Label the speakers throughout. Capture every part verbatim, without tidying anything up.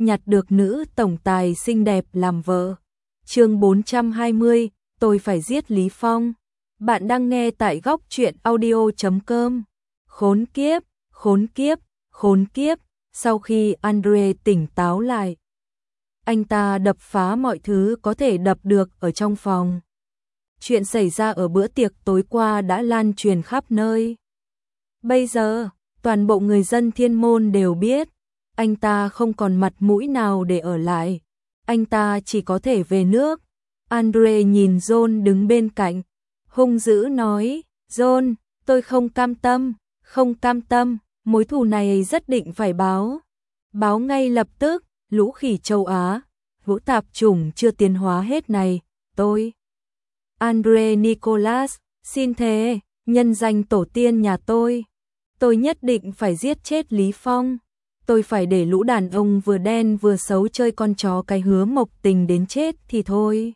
Speaker 1: nhặt được nữ tổng tài xinh đẹp làm vợ. Chương bốn trăm hai mươi, tôi phải giết Lý Phong. Bạn đang nghe tại góc truyện audio chấm com. Khốn kiếp, khốn kiếp, khốn kiếp. Sau khi Andre tỉnh táo lại, anh ta đập phá mọi thứ có thể đập được ở trong phòng. Chuyện xảy ra ở bữa tiệc tối qua đã lan truyền khắp nơi. Bây giờ, toàn bộ người dân Thiên Môn đều biết, anh ta không còn mặt mũi nào để ở lại. Anh ta chỉ có thể về nước. Andre nhìn John đứng bên cạnh, hung dữ nói, John, tôi không cam tâm, không cam tâm, mối thù này rất định phải báo. Báo ngay lập tức, lũ khỉ châu Á, lũ tạp chủng chưa tiến hóa hết này, tôi. Andre Nicholas, xin thề, nhân danh tổ tiên nhà tôi, tôi nhất định phải giết chết Lý Phong. Tôi phải để lũ đàn ông vừa đen vừa xấu chơi con chó cái Hứa Mộc Tình đến chết thì thôi.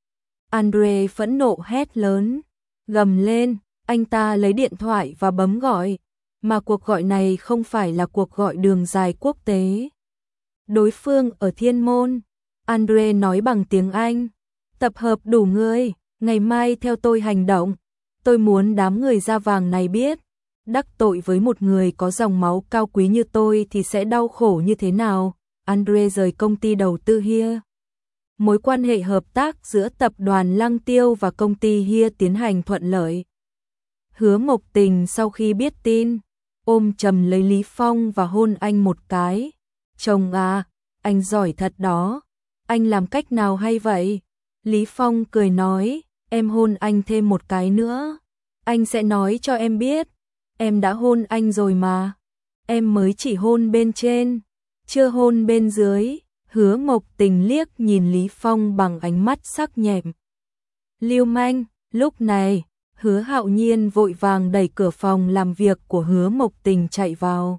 Speaker 1: Andre phẫn nộ hét lớn, gầm lên, anh ta lấy điện thoại và bấm gọi, mà cuộc gọi này không phải là cuộc gọi đường dài quốc tế. Đối phương ở Thiên Môn. Andre nói bằng tiếng Anh, tập hợp đủ người, ngày mai theo tôi hành động. Tôi muốn đám người da vàng này biết, đắc tội với một người có dòng máu cao quý như tôi thì sẽ đau khổ như thế nào. Andre rời công ty đầu tư Hia. Mối quan hệ hợp tác giữa tập đoàn Lăng Tiêu và công ty Hia tiến hành thuận lợi. Hứa Mộc Tình sau khi biết tin, ôm chầm lấy Lý Phong và hôn anh một cái. Chồng à, anh giỏi thật đó. Anh làm cách nào hay vậy? Lý Phong cười nói, em hôn anh thêm một cái nữa. Anh sẽ nói cho em biết. Em đã hôn anh rồi mà. Em mới chỉ hôn bên trên, chưa hôn bên dưới. Hứa Mộc Tình liếc nhìn Lý Phong bằng ánh mắt sắc nhẹm. Lưu manh. Lúc này, Hứa Hạo Nhiên vội vàng đẩy cửa phòng làm việc của Hứa Mộc Tình chạy vào.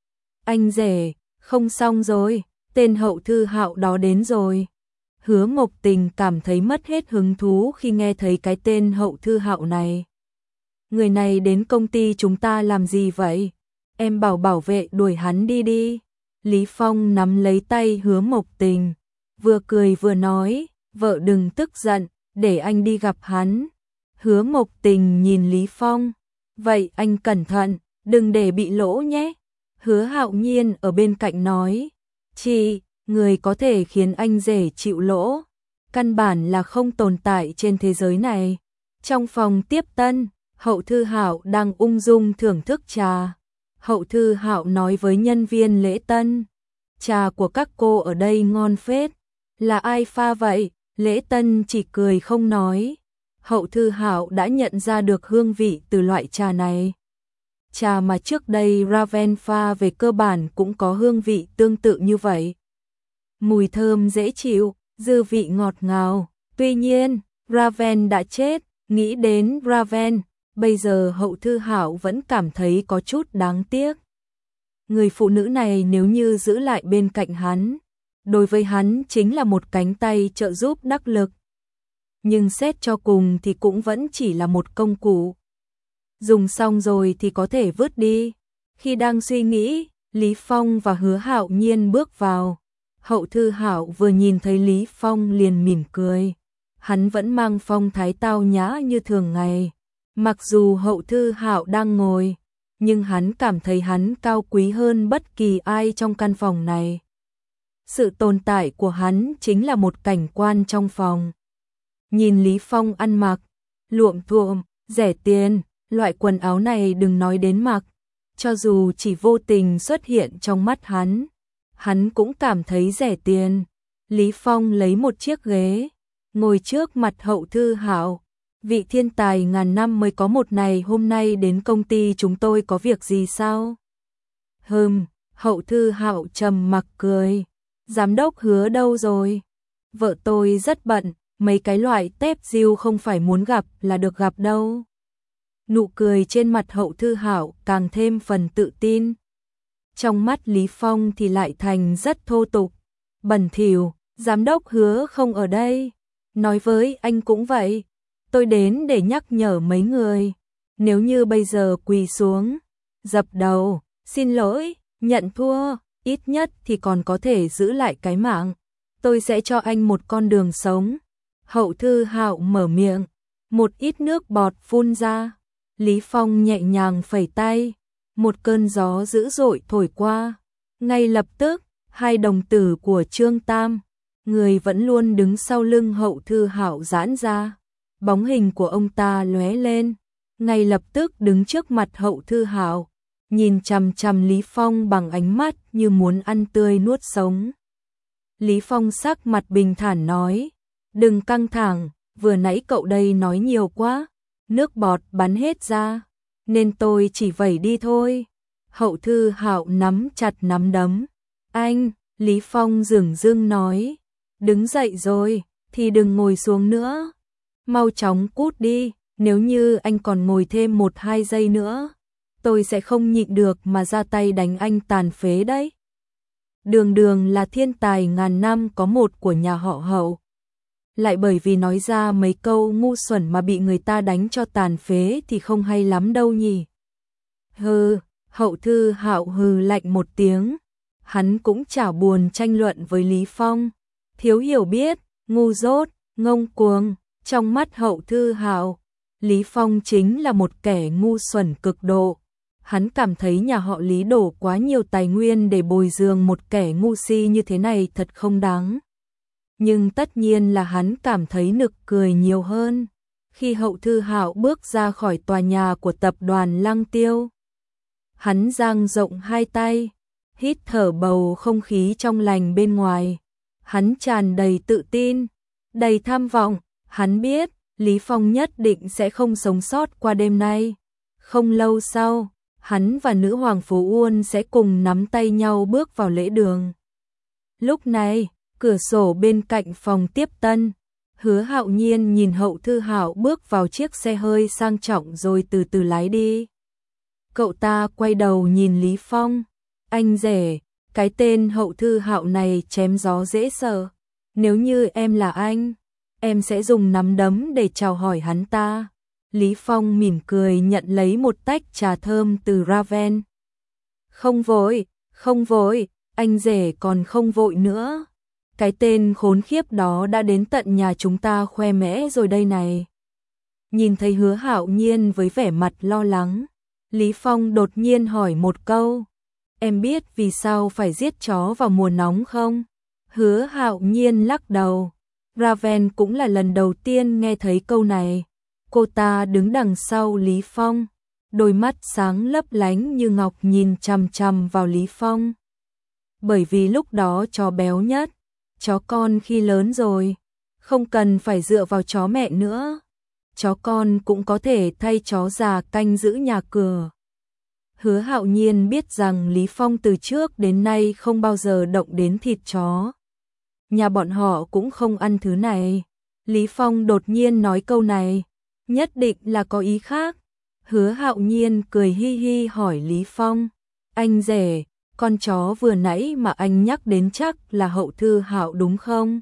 Speaker 1: Anh rể, không xong rồi, tên hậu thư Hạo đó đến rồi. Hứa Mộc Tình cảm thấy mất hết hứng thú khi nghe thấy cái tên hậu thư Hạo này. Người này đến công ty chúng ta làm gì vậy? Em bảo bảo vệ đuổi hắn đi đi. Lý Phong nắm lấy tay Hứa Mộc Tình, vừa cười vừa nói, vợ đừng tức giận, để anh đi gặp hắn. Hứa Mộc Tình nhìn Lý Phong, vậy anh cẩn thận, đừng để bị lỗ nhé. Hứa Hạo Nhiên ở bên cạnh nói, chị, người có thể khiến anh rể chịu lỗ, căn bản là không tồn tại trên thế giới này. Trong phòng tiếp tân, hậu thư Hạo đang ung dung thưởng thức trà. Hậu thư Hạo nói với nhân viên lễ tân, trà của các cô ở đây ngon phết. Là ai pha vậy? Lễ tân chỉ cười không nói. Hậu thư Hạo đã nhận ra được hương vị từ loại trà này. Trà mà trước đây Raven pha về cơ bản cũng có hương vị tương tự như vậy. Mùi thơm dễ chịu, dư vị ngọt ngào. Tuy nhiên, Raven đã chết, nghĩ đến Raven, bây giờ hậu thư Hạo vẫn cảm thấy có chút đáng tiếc. Người phụ nữ này nếu như giữ lại bên cạnh hắn, đối với hắn chính là một cánh tay trợ giúp đắc lực. Nhưng xét cho cùng thì cũng vẫn chỉ là một công cụ. Dùng xong rồi thì có thể vứt đi. Khi đang suy nghĩ, Lý Phong và Hứa Hạo Nhiên bước vào. Hậu thư Hạo vừa nhìn thấy Lý Phong liền mỉm cười. Hắn vẫn mang phong thái tao nhã như thường ngày. Mặc dù hậu thư Hạo đang ngồi, nhưng hắn cảm thấy hắn cao quý hơn bất kỳ ai trong căn phòng này. Sự tồn tại của hắn chính là một cảnh quan trong phòng. Nhìn Lý Phong ăn mặc, luộm thuộm, rẻ tiền, loại quần áo này đừng nói đến mặc. Cho dù chỉ vô tình xuất hiện trong mắt hắn, hắn cũng cảm thấy rẻ tiền. Lý Phong lấy một chiếc ghế, ngồi trước mặt hậu thư Hạo. Vị thiên tài ngàn năm mới có một này hôm nay đến công ty chúng tôi có việc gì sao? Hừm, hậu thư Hạo trầm mặc cười. Giám đốc Hứa đâu rồi? Vợ tôi rất bận, mấy cái loại tép diêu không phải muốn gặp là được gặp đâu. Nụ cười trên mặt hậu thư Hạo càng thêm phần tự tin. Trong mắt Lý Phong thì lại thành rất thô tục, bẩn thỉu. Giám đốc Hứa không ở đây. Nói với anh cũng vậy. Tôi đến để nhắc nhở mấy người. Nếu như bây giờ quỳ xuống, dập đầu, xin lỗi, nhận thua, ít nhất thì còn có thể giữ lại cái mạng. Tôi sẽ cho anh một con đường sống. Hậu Thư Hạo mở miệng, một ít nước bọt phun ra. Lý Phong nhẹ nhàng phẩy tay, một cơn gió dữ dội thổi qua. Ngay lập tức, hai đồng tử của Trương Tam, người vẫn luôn đứng sau lưng Hậu Thư Hạo giãn ra. Bóng hình của ông ta lóe lên, ngay lập tức đứng trước mặt Hậu Thư Hạo, nhìn chằm chằm Lý Phong bằng ánh mắt như muốn ăn tươi nuốt sống. Lý Phong sắc mặt bình thản nói, đừng căng thẳng, vừa nãy cậu đây nói nhiều quá, nước bọt bắn hết ra, nên tôi chỉ vẩy đi thôi. Hậu Thư Hạo nắm chặt nắm đấm. Anh, Lý Phong dửng dưng nói, đứng dậy rồi, thì đừng ngồi xuống nữa. Mau chóng cút đi, nếu như anh còn ngồi thêm một hai giây nữa, tôi sẽ không nhịn được mà ra tay đánh anh tàn phế đấy. Đường Đường là thiên tài ngàn năm có một của nhà họ Hậu. Lại bởi vì nói ra mấy câu ngu xuẩn mà bị người ta đánh cho tàn phế thì không hay lắm đâu nhỉ. Hừ, Hậu Thư Hạo hừ lạnh một tiếng. Hắn cũng chả buồn tranh luận với Lý Phong. Thiếu hiểu biết, ngu dốt, ngông cuồng. Trong mắt Hậu Thư Hạo, Lý Phong chính là một kẻ ngu xuẩn cực độ. Hắn cảm thấy nhà họ Lý đổ quá nhiều tài nguyên để bồi dưỡng một kẻ ngu si như thế này thật không đáng. Nhưng tất nhiên là hắn cảm thấy nực cười nhiều hơn khi Hậu Thư Hạo bước ra khỏi tòa nhà của tập đoàn Lăng Tiêu. Hắn dang rộng hai tay, hít thở bầu không khí trong lành bên ngoài. Hắn tràn đầy tự tin, đầy tham vọng. Hắn biết Lý Phong nhất định sẽ không sống sót qua đêm nay. Không lâu sau, hắn và nữ hoàng phố Uôn sẽ cùng nắm tay nhau bước vào lễ đường. Lúc này, cửa sổ bên cạnh phòng tiếp tân, Hứa Hạo Nhiên nhìn Hậu Thư Hạo bước vào chiếc xe hơi sang trọng rồi từ từ lái đi. Cậu ta quay đầu nhìn Lý Phong, anh rể, cái tên Hậu Thư Hạo này chém gió dễ sợ. Nếu như em là anh, em sẽ dùng nắm đấm để chào hỏi hắn ta. Lý Phong mỉm cười nhận lấy một tách trà thơm từ Raven. Không vội, không vội, anh rể còn không vội nữa. Cái tên khốn khiếp đó đã đến tận nhà chúng ta khoe mẽ rồi đây này. Nhìn thấy Hứa Hạo Nhiên với vẻ mặt lo lắng, Lý Phong đột nhiên hỏi một câu. Em biết vì sao phải giết chó vào mùa nóng không? Hứa Hạo Nhiên lắc đầu. Raven cũng là lần đầu tiên nghe thấy câu này. Cô ta đứng đằng sau Lý Phong, đôi mắt sáng lấp lánh như ngọc nhìn chằm chằm vào Lý Phong. Bởi vì lúc đó chó béo nhất, chó con khi lớn rồi, không cần phải dựa vào chó mẹ nữa. Chó con cũng có thể thay chó già canh giữ nhà cửa. Hứa Hạo Nhiên biết rằng Lý Phong từ trước đến nay không bao giờ động đến thịt chó. Nhà bọn họ cũng không ăn thứ này. Lý Phong đột nhiên nói câu này, nhất định là có ý khác. Hứa Hạo Nhiên cười hi hi hỏi Lý Phong, anh rể, con chó vừa nãy mà anh nhắc đến chắc là Hậu Thư Hạo đúng không?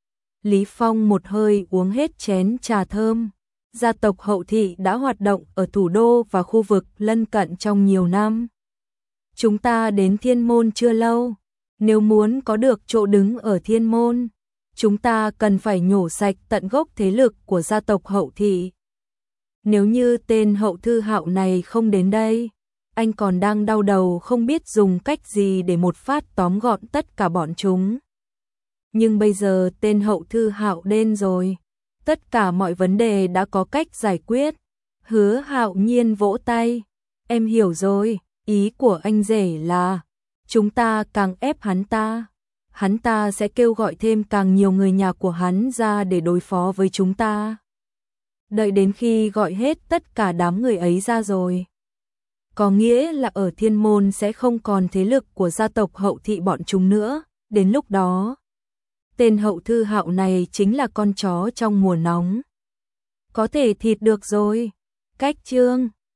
Speaker 1: Lý Phong một hơi uống hết chén trà thơm. Gia tộc Hậu Thị đã hoạt động ở thủ đô và khu vực lân cận trong nhiều năm. Chúng ta đến Thiên Môn chưa lâu. Nếu muốn có được chỗ đứng ở Thiên Môn, chúng ta cần phải nhổ sạch tận gốc thế lực của gia tộc Hậu Thị. Nếu như tên Hậu Thư Hạo này không đến đây, anh còn đang đau đầu không biết dùng cách gì để một phát tóm gọn tất cả bọn chúng. Nhưng bây giờ tên Hậu Thư Hạo đến rồi, tất cả mọi vấn đề đã có cách giải quyết. Hứa Hạo Nhiên vỗ tay, em hiểu rồi, ý của anh rể là chúng ta càng ép hắn ta, hắn ta sẽ kêu gọi thêm càng nhiều người nhà của hắn ra để đối phó với chúng ta. Đợi đến khi gọi hết tất cả đám người ấy ra rồi, có nghĩa là ở Thiên Môn sẽ không còn thế lực của gia tộc Hậu Thị bọn chúng nữa. Đến lúc đó, tên Hậu Thư Hạo này chính là con chó trong mùa nóng. Có thể thịt được rồi. Cách chương